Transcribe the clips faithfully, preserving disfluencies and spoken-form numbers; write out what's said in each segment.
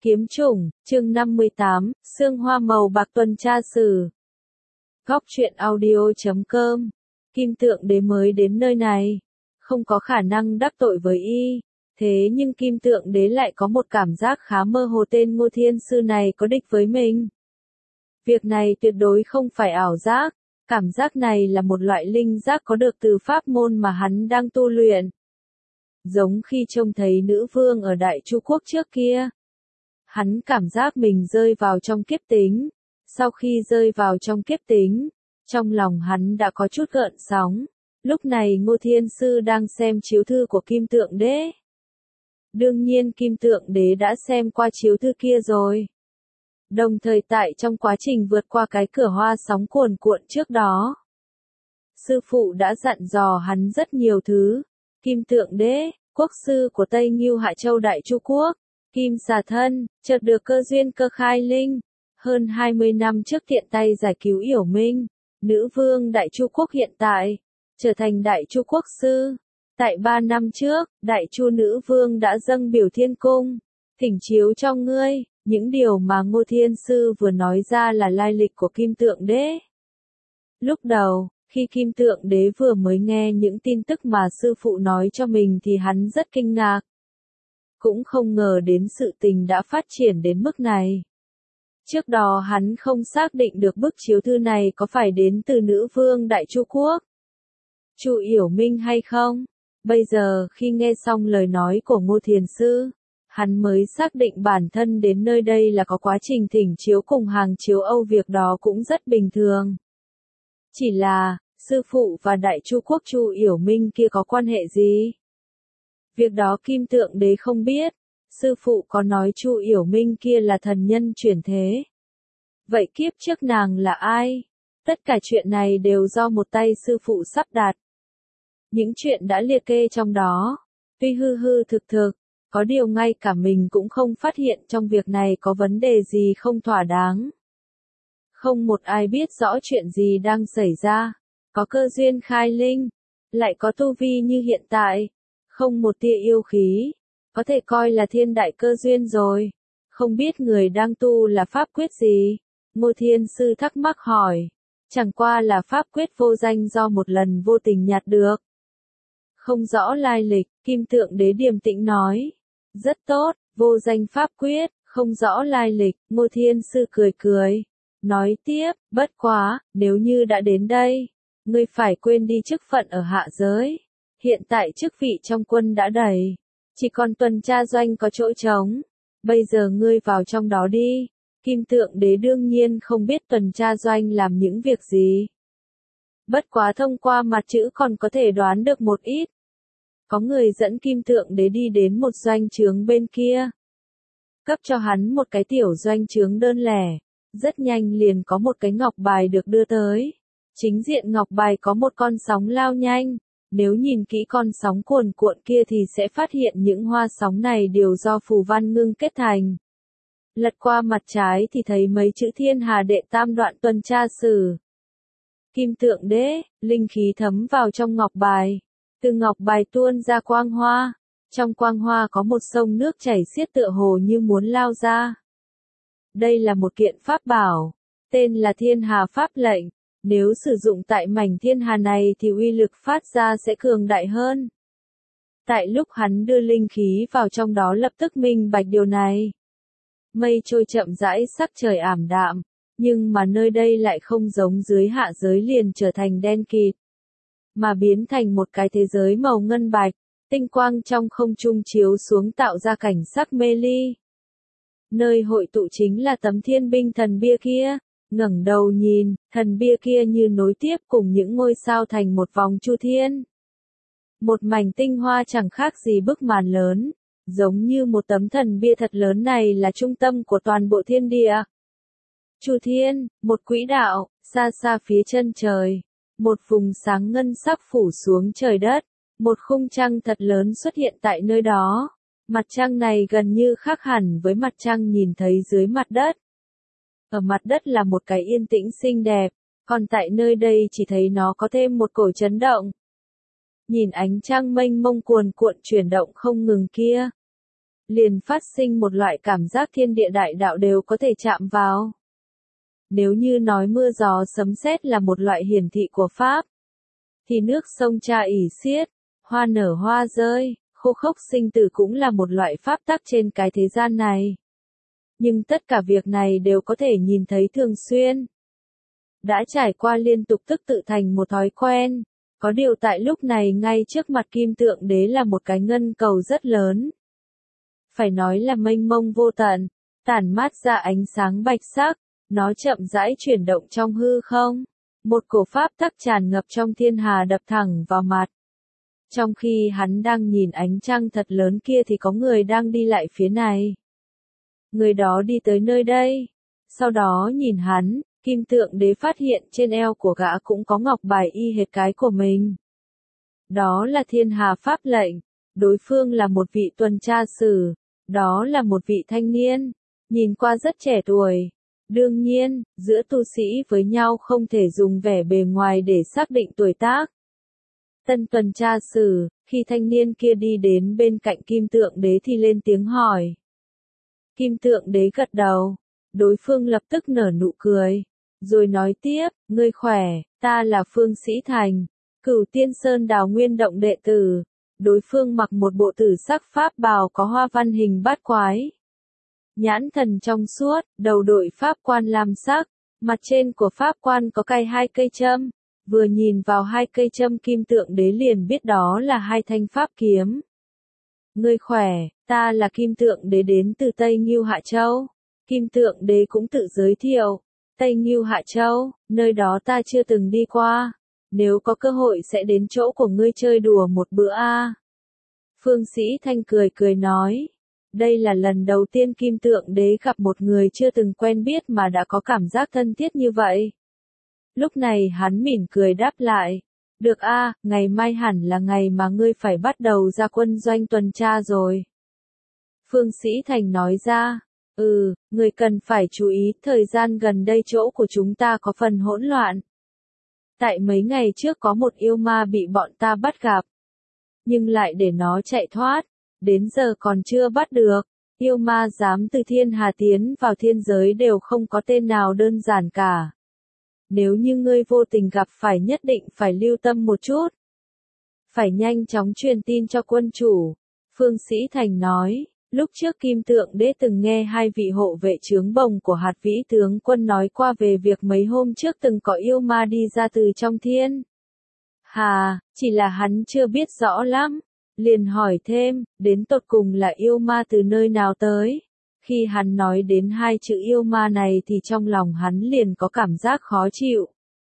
Kiếm chủng, chương năm mươi tám, Sương hoa màu bạc tuần tra sử. Góc truyện audio chấm com. Kim Tượng Đế mới đến nơi này, không có khả năng đắc tội với y, thế nhưng Kim Tượng Đế lại có một cảm giác khá mơ hồ tên Ngô Thiên Sư này có địch với mình. Việc này tuyệt đối không phải ảo giác, cảm giác này là một loại linh giác có được từ pháp môn mà hắn đang tu luyện. Giống khi trông thấy nữ vương ở Đại Chu Quốc trước kia. Hắn cảm giác mình rơi vào trong kiếp tính. Sau khi rơi vào trong kiếp tính, trong lòng hắn đã có chút gợn sóng. Lúc này Ngô Thiên Sư đang xem chiếu thư của Kim Tượng Đế. Đương nhiên Kim Tượng Đế đã xem qua chiếu thư kia rồi. Đồng thời tại trong quá trình vượt qua cái cửa hoa sóng cuồn cuộn trước đó, sư phụ đã dặn dò hắn rất nhiều thứ. Kim Tượng Đế, quốc sư của Tây Ngưu Hạ Châu Đại Chu Quốc, Kim Xà Thân, chợt được cơ duyên cơ khai linh. Hơn hai mươi năm trước tiện tay giải cứu Yểu Minh, nữ vương Đại Chu Quốc hiện tại, trở thành Đại Chu Quốc sư. Tại ba năm trước, Đại Chu nữ vương đã dâng biểu thiên cung, thỉnh chiếu cho ngươi. Những điều mà Ngô Thiên Sư vừa nói ra là lai lịch của Kim Tượng Đế. Lúc đầu, khi Kim Tượng Đế vừa mới nghe những tin tức mà sư phụ nói cho mình thì hắn rất kinh ngạc. Cũng không ngờ đến sự tình đã phát triển đến mức này. Trước đó hắn không xác định được bức chiếu thư này có phải đến từ nữ vương Đại Chu Quốc, Chu Yểu Minh hay không. Bây giờ khi nghe xong lời nói của Ngô Thiền Sư, hắn mới xác định bản thân đến nơi đây là có quá trình thỉnh chiếu cùng hàng chiếu Âu, việc đó cũng rất bình thường. Chỉ là, sư phụ và Đại Chu Quốc Chu Yểu Minh kia có quan hệ gì? Việc đó Kim Tượng Đế không biết. Sư phụ có nói Chu Yểu Minh kia là thần nhân chuyển thế. Vậy kiếp trước nàng là ai? Tất cả chuyện này đều do một tay sư phụ sắp đặt. Những chuyện đã liệt kê trong đó, tuy hư hư thực thực, có điều ngay cả mình cũng không phát hiện trong việc này có vấn đề gì không thỏa đáng. Không một ai biết rõ chuyện gì đang xảy ra. Có cơ duyên khai linh, lại có tu vi như hiện tại, không một tia yêu khí, có thể coi là thiên đại cơ duyên rồi. Không biết người đang tu là pháp quyết gì? Ngô Thiên Sư thắc mắc hỏi. Chẳng qua là pháp quyết vô danh do một lần vô tình nhặt được. Không rõ lai lịch, Kim Tượng Đế điềm tĩnh nói. Rất tốt, vô danh pháp quyết, không rõ lai lịch. Ngô Thiên Sư cười cười, nói tiếp, bất quá, nếu như đã đến đây, ngươi phải quên đi chức phận ở hạ giới. Hiện tại chức vị trong quân đã đầy, chỉ còn tuần tra doanh có chỗ trống. Bây giờ ngươi vào trong đó đi. Kim Tượng Đế đương nhiên không biết tuần tra doanh làm những việc gì. Bất quá thông qua mặt chữ còn có thể đoán được một ít. Có người dẫn Kim Tượng Đế đi đến một doanh trướng bên kia, cấp cho hắn một cái tiểu doanh trướng đơn lẻ. Rất nhanh liền có một cái ngọc bài được đưa tới. Chính diện ngọc bài có một con sóng lao nhanh. Nếu nhìn kỹ con sóng cuồn cuộn kia thì sẽ phát hiện những hoa sóng này đều do phù văn ngưng kết thành. Lật qua mặt trái thì thấy mấy chữ Thiên Hà Đệ Tam Đoạn Tuần Tra Sử. Kim Tượng Đế, linh khí thấm vào trong ngọc bài. Từ ngọc bài tuôn ra quang hoa. Trong quang hoa có một sông nước chảy xiết tựa hồ như muốn lao ra. Đây là một kiện pháp bảo, tên là Thiên Hà Pháp lệnh. Nếu sử dụng tại mảnh thiên hà này thì uy lực phát ra sẽ cường đại hơn. Tại lúc hắn đưa linh khí vào trong đó lập tức minh bạch điều này. Mây trôi chậm rãi, sắc trời ảm đạm, nhưng mà nơi đây lại không giống dưới hạ giới liền trở thành đen kịt, mà biến thành một cái thế giới màu ngân bạch, tinh quang trong không trung chiếu xuống tạo ra cảnh sắc mê ly. Nơi hội tụ chính là tấm thiên binh thần bia kia. Ngẩng đầu nhìn, thần bia kia như nối tiếp cùng những ngôi sao thành một vòng chu thiên. Một mảnh tinh hoa chẳng khác gì bức màn lớn, giống như một tấm thần bia thật lớn này là trung tâm của toàn bộ thiên địa. Chu thiên, một quỹ đạo, xa xa phía chân trời, một vùng sáng ngân sắc phủ xuống trời đất, một khung trăng thật lớn xuất hiện tại nơi đó. Mặt trăng này gần như khác hẳn với mặt trăng nhìn thấy dưới mặt đất. Ở mặt đất là một cái yên tĩnh xinh đẹp, còn tại nơi đây chỉ thấy nó có thêm một cỗ chấn động. Nhìn ánh trăng mênh mông cuồn cuộn chuyển động không ngừng kia. liền phát sinh một loại cảm giác thiên địa đại đạo đều có thể chạm vào. Nếu như nói mưa gió sấm sét là một loại hiển thị của Pháp, thì nước sông cha ỷ xiết, hoa nở hoa rơi, khô khốc sinh tử cũng là một loại pháp tắc trên cái thế gian này. Nhưng tất cả việc này đều có thể nhìn thấy thường xuyên. Đã trải qua liên tục tức tự thành một thói quen. Có điều tại lúc này ngay trước mặt Kim Tượng Đế là một cái ngân cầu rất lớn. Phải nói là mênh mông vô tận, tản mát ra ánh sáng bạch sắc, nó chậm rãi chuyển động trong hư không. Một cổ pháp tắc tràn ngập trong thiên hà đập thẳng vào mặt. Trong khi hắn đang nhìn ánh trăng thật lớn kia thì có người đang đi lại phía này. Người đó đi tới nơi đây. Sau đó nhìn hắn, Kim Tượng Đế phát hiện trên eo của gã cũng có ngọc bài y hệt cái của mình. Đó là thiên hà pháp lệnh. Đối phương là một vị tuần tra sử. Đó là một vị thanh niên. Nhìn qua rất trẻ tuổi. Đương nhiên, giữa tu sĩ với nhau không thể dùng vẻ bề ngoài để xác định tuổi tác. Tân tuần tra sử, khi thanh niên kia đi đến bên cạnh Kim Tượng Đế thì lên tiếng hỏi. Kim Tượng Đế gật đầu. Đối phương lập tức nở nụ cười. Rồi nói tiếp, ngươi khỏe, ta là Phương Sĩ Thành, Cửu Tiên Sơn Đào Nguyên Động đệ tử. Đối phương mặc một bộ tử sắc pháp bào có hoa văn hình bát quái. Nhãn thần trong suốt, đầu đội pháp quan lam sắc, mặt trên của pháp quan có cài hai cây châm. Vừa nhìn vào hai cây châm Kim Tượng Đế liền biết đó là hai thanh pháp kiếm. Ngươi khỏe, ta là Kim Tượng Đế đến từ Tây Ngưu Hạ Châu. Kim Tượng Đế cũng tự giới thiệu. Tây Ngưu Hạ Châu, nơi đó ta chưa từng đi qua. Nếu có cơ hội sẽ đến chỗ của ngươi chơi đùa một bữa a. Phương Sĩ Thanh cười cười nói. Đây là lần đầu tiên Kim Tượng Đế gặp một người chưa từng quen biết mà đã có cảm giác thân thiết như vậy. Lúc này hắn mỉm cười đáp lại. Được a, ngày mai hẳn là ngày mà ngươi phải bắt đầu ra quân doanh tuần tra rồi. Phương Sĩ Thành nói ra. Ừ, người cần phải chú ý, thời gian gần đây chỗ của chúng ta có phần hỗn loạn. Tại mấy ngày trước có một yêu ma bị bọn ta bắt gặp. Nhưng lại để nó chạy thoát, đến giờ còn chưa bắt được. Yêu ma dám từ thiên hà tiến vào thiên giới đều không có tên nào đơn giản cả. Nếu như ngươi vô tình gặp phải nhất định phải lưu tâm một chút. Phải nhanh chóng truyền tin cho quân chủ. Phương Sĩ Thành nói. Lúc trước Kim Tượng Đế từng nghe hai vị hộ vệ trướng bồng của hạt vĩ tướng quân nói qua về việc mấy hôm trước từng có yêu ma đi ra từ trong thiên hà, chỉ là hắn chưa biết rõ lắm. Liền hỏi thêm, đến tột cùng là yêu ma từ nơi nào tới. Khi hắn nói đến hai chữ yêu ma này thì trong lòng hắn liền có cảm giác khó chịu.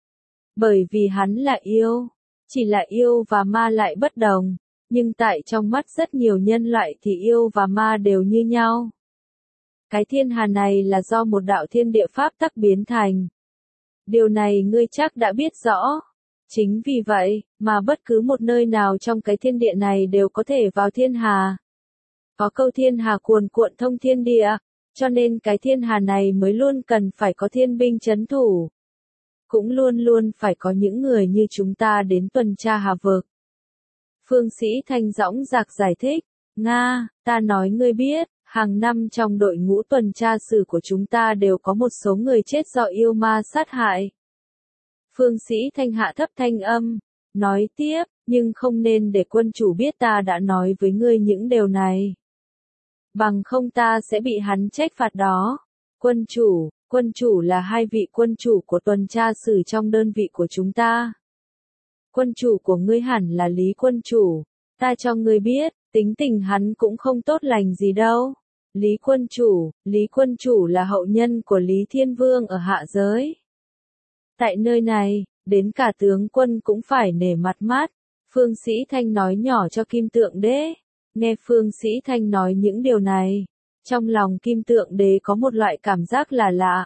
Bởi vì hắn là yêu, chỉ là yêu và ma lại bất đồng. Nhưng tại trong mắt rất nhiều nhân loại thì yêu và ma đều như nhau. Cái thiên hà này là do một đạo thiên địa pháp tắc biến thành. Điều này ngươi chắc đã biết rõ. Chính vì vậy, mà bất cứ một nơi nào trong cái thiên địa này đều có thể vào thiên hà. Có câu thiên hà cuồn cuộn thông thiên địa, cho nên cái thiên hà này mới luôn cần phải có thiên binh trấn thủ. Cũng luôn luôn phải có những người như chúng ta đến tuần tra hà vực. Phương Sĩ Thanh dõng dạc giải thích, Nga, ta nói ngươi biết, hàng năm trong đội ngũ tuần tra sử của chúng ta đều có một số người chết do yêu ma sát hại. Phương Sĩ Thanh hạ thấp thanh âm, nói tiếp, nhưng không nên để quân chủ biết ta đã nói với ngươi những điều này. Bằng không ta sẽ bị hắn trách phạt đó. Quân chủ, quân chủ là hai vị quân chủ của tuần tra sử trong đơn vị của chúng ta. Quân chủ của ngươi hẳn là Lý quân chủ, ta cho ngươi biết, tính tình hắn cũng không tốt lành gì đâu. Lý quân chủ, Lý quân chủ là hậu nhân của Lý Thiên Vương ở hạ giới. Tại nơi này, đến cả tướng quân cũng phải nể mặt mắt. Phương Sĩ Thanh nói nhỏ cho Kim Tượng Đế. Nghe Phương Sĩ Thanh nói những điều này, trong lòng Kim Tượng Đế có một loại cảm giác là lạ.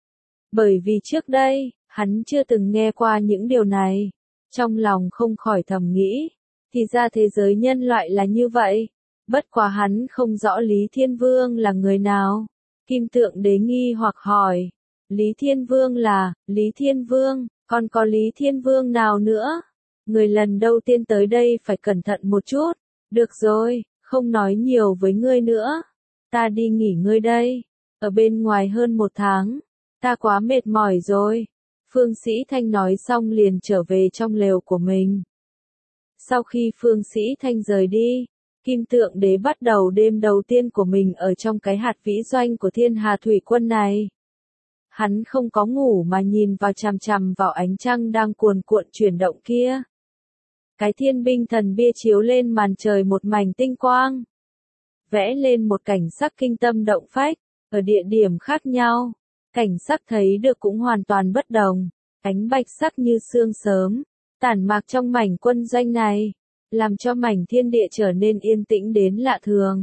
Bởi vì trước đây, hắn chưa từng nghe qua những điều này. Trong lòng không khỏi thầm nghĩ, thì ra thế giới nhân loại là như vậy. Bất quá hắn không rõ Lý Thiên Vương là người nào. Kim Tượng Đế nghi hoặc hỏi, Lý Thiên Vương là, Lý Thiên Vương, còn có Lý Thiên Vương nào nữa? Người lần đầu tiên tới đây phải cẩn thận một chút. Được rồi, Không nói nhiều với ngươi nữa. Ta đi nghỉ ngơi đây. Ở bên ngoài hơn một tháng. Ta quá mệt mỏi rồi. Phương Sĩ Thanh nói xong liền trở về trong lều của mình. Sau khi Phương Sĩ Thanh rời đi, Kim Tượng Đế bắt đầu đêm đầu tiên của mình ở trong cái hạt vĩ doanh của Thiên Hà Thủy Quân này. Hắn không có ngủ mà nhìn vào chằm chằm vào ánh trăng đang cuồn cuộn chuyển động kia. Cái thiên binh thần bia chiếu lên màn trời một mảnh tinh quang. Vẽ lên một cảnh sắc kinh tâm động phách, ở địa điểm khác nhau. Cảnh sắc thấy được cũng hoàn toàn bất đồng. Ánh bạch sắc như sương sớm, tản mạc trong mảnh quân doanh này, làm cho mảnh thiên địa trở nên yên tĩnh đến lạ thường.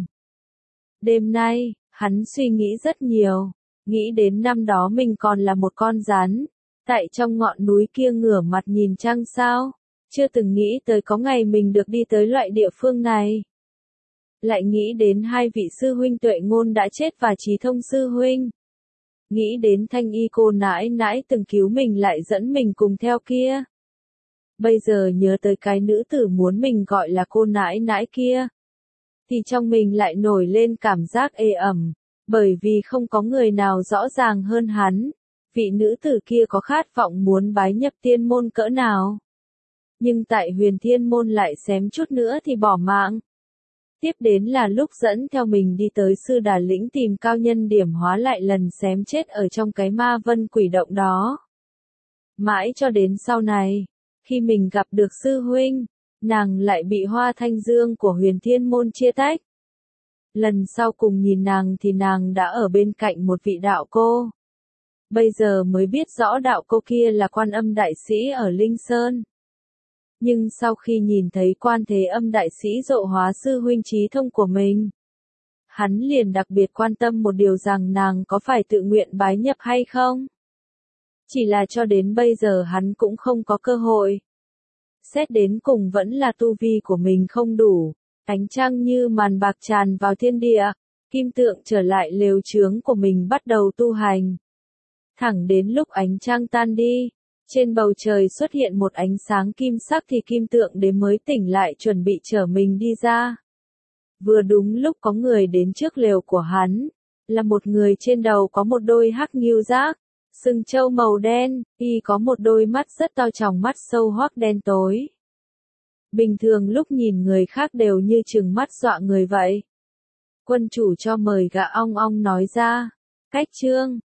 Đêm nay, hắn suy nghĩ rất nhiều, nghĩ đến năm đó mình còn là một con rắn, tại trong ngọn núi kia ngửa mặt nhìn trăng sao, chưa từng nghĩ tới có ngày mình được đi tới loại địa phương này. Lại nghĩ đến hai vị sư huynh Tuệ Ngôn đã chết và Trí Thông sư huynh. Nghĩ đến Thanh Y cô nãi nãi từng cứu mình lại dẫn mình cùng theo kia. Bây giờ nhớ tới cái nữ tử muốn mình gọi là cô nãi nãi kia, thì trong mình lại nổi lên cảm giác ê ẩm, bởi vì không có người nào rõ ràng hơn hắn, vị nữ tử kia có khát vọng muốn bái nhập tiên môn cỡ nào. Nhưng tại Huyền Thiên môn lại xém chút nữa thì bỏ mạng. Tiếp đến là lúc dẫn theo mình đi tới Sư Đà Lĩnh tìm cao nhân điểm hóa lại lần xém chết ở trong cái ma vân quỷ động đó. Mãi cho đến sau này, khi mình gặp được sư huynh, nàng lại bị Hoa Thanh Dương của Huyền Thiên môn chia tách. Lần sau cùng nhìn nàng thì nàng đã ở bên cạnh một vị đạo cô. Bây giờ mới biết rõ đạo cô kia là Quan Âm đại sĩ ở Linh Sơn. Nhưng sau khi nhìn thấy Quan Thế Âm đại sĩ dộ hóa sư huynh Trí Thông của mình, hắn liền đặc biệt quan tâm một điều rằng nàng có phải tự nguyện bái nhập hay không. Chỉ là cho đến bây giờ hắn cũng không có cơ hội. Xét đến cùng vẫn là tu vi của mình không đủ, ánh trăng như màn bạc tràn vào thiên địa, Kim Tượng trở lại lều chướng của mình bắt đầu tu hành. Thẳng đến lúc ánh trăng tan đi, trên bầu trời xuất hiện một ánh sáng kim sắc thì Kim Tượng Đế mới tỉnh lại chuẩn bị chở mình đi ra. Vừa đúng lúc có người đến trước lều của hắn, là một người trên đầu có một đôi hắc ngưu giác, sừng trâu màu đen, y có một đôi mắt rất to tròng mắt sâu hoắc đen tối. Bình thường lúc nhìn người khác đều như trừng mắt dọa người vậy. Quân chủ cho mời gã ong ong nói ra, cách trương,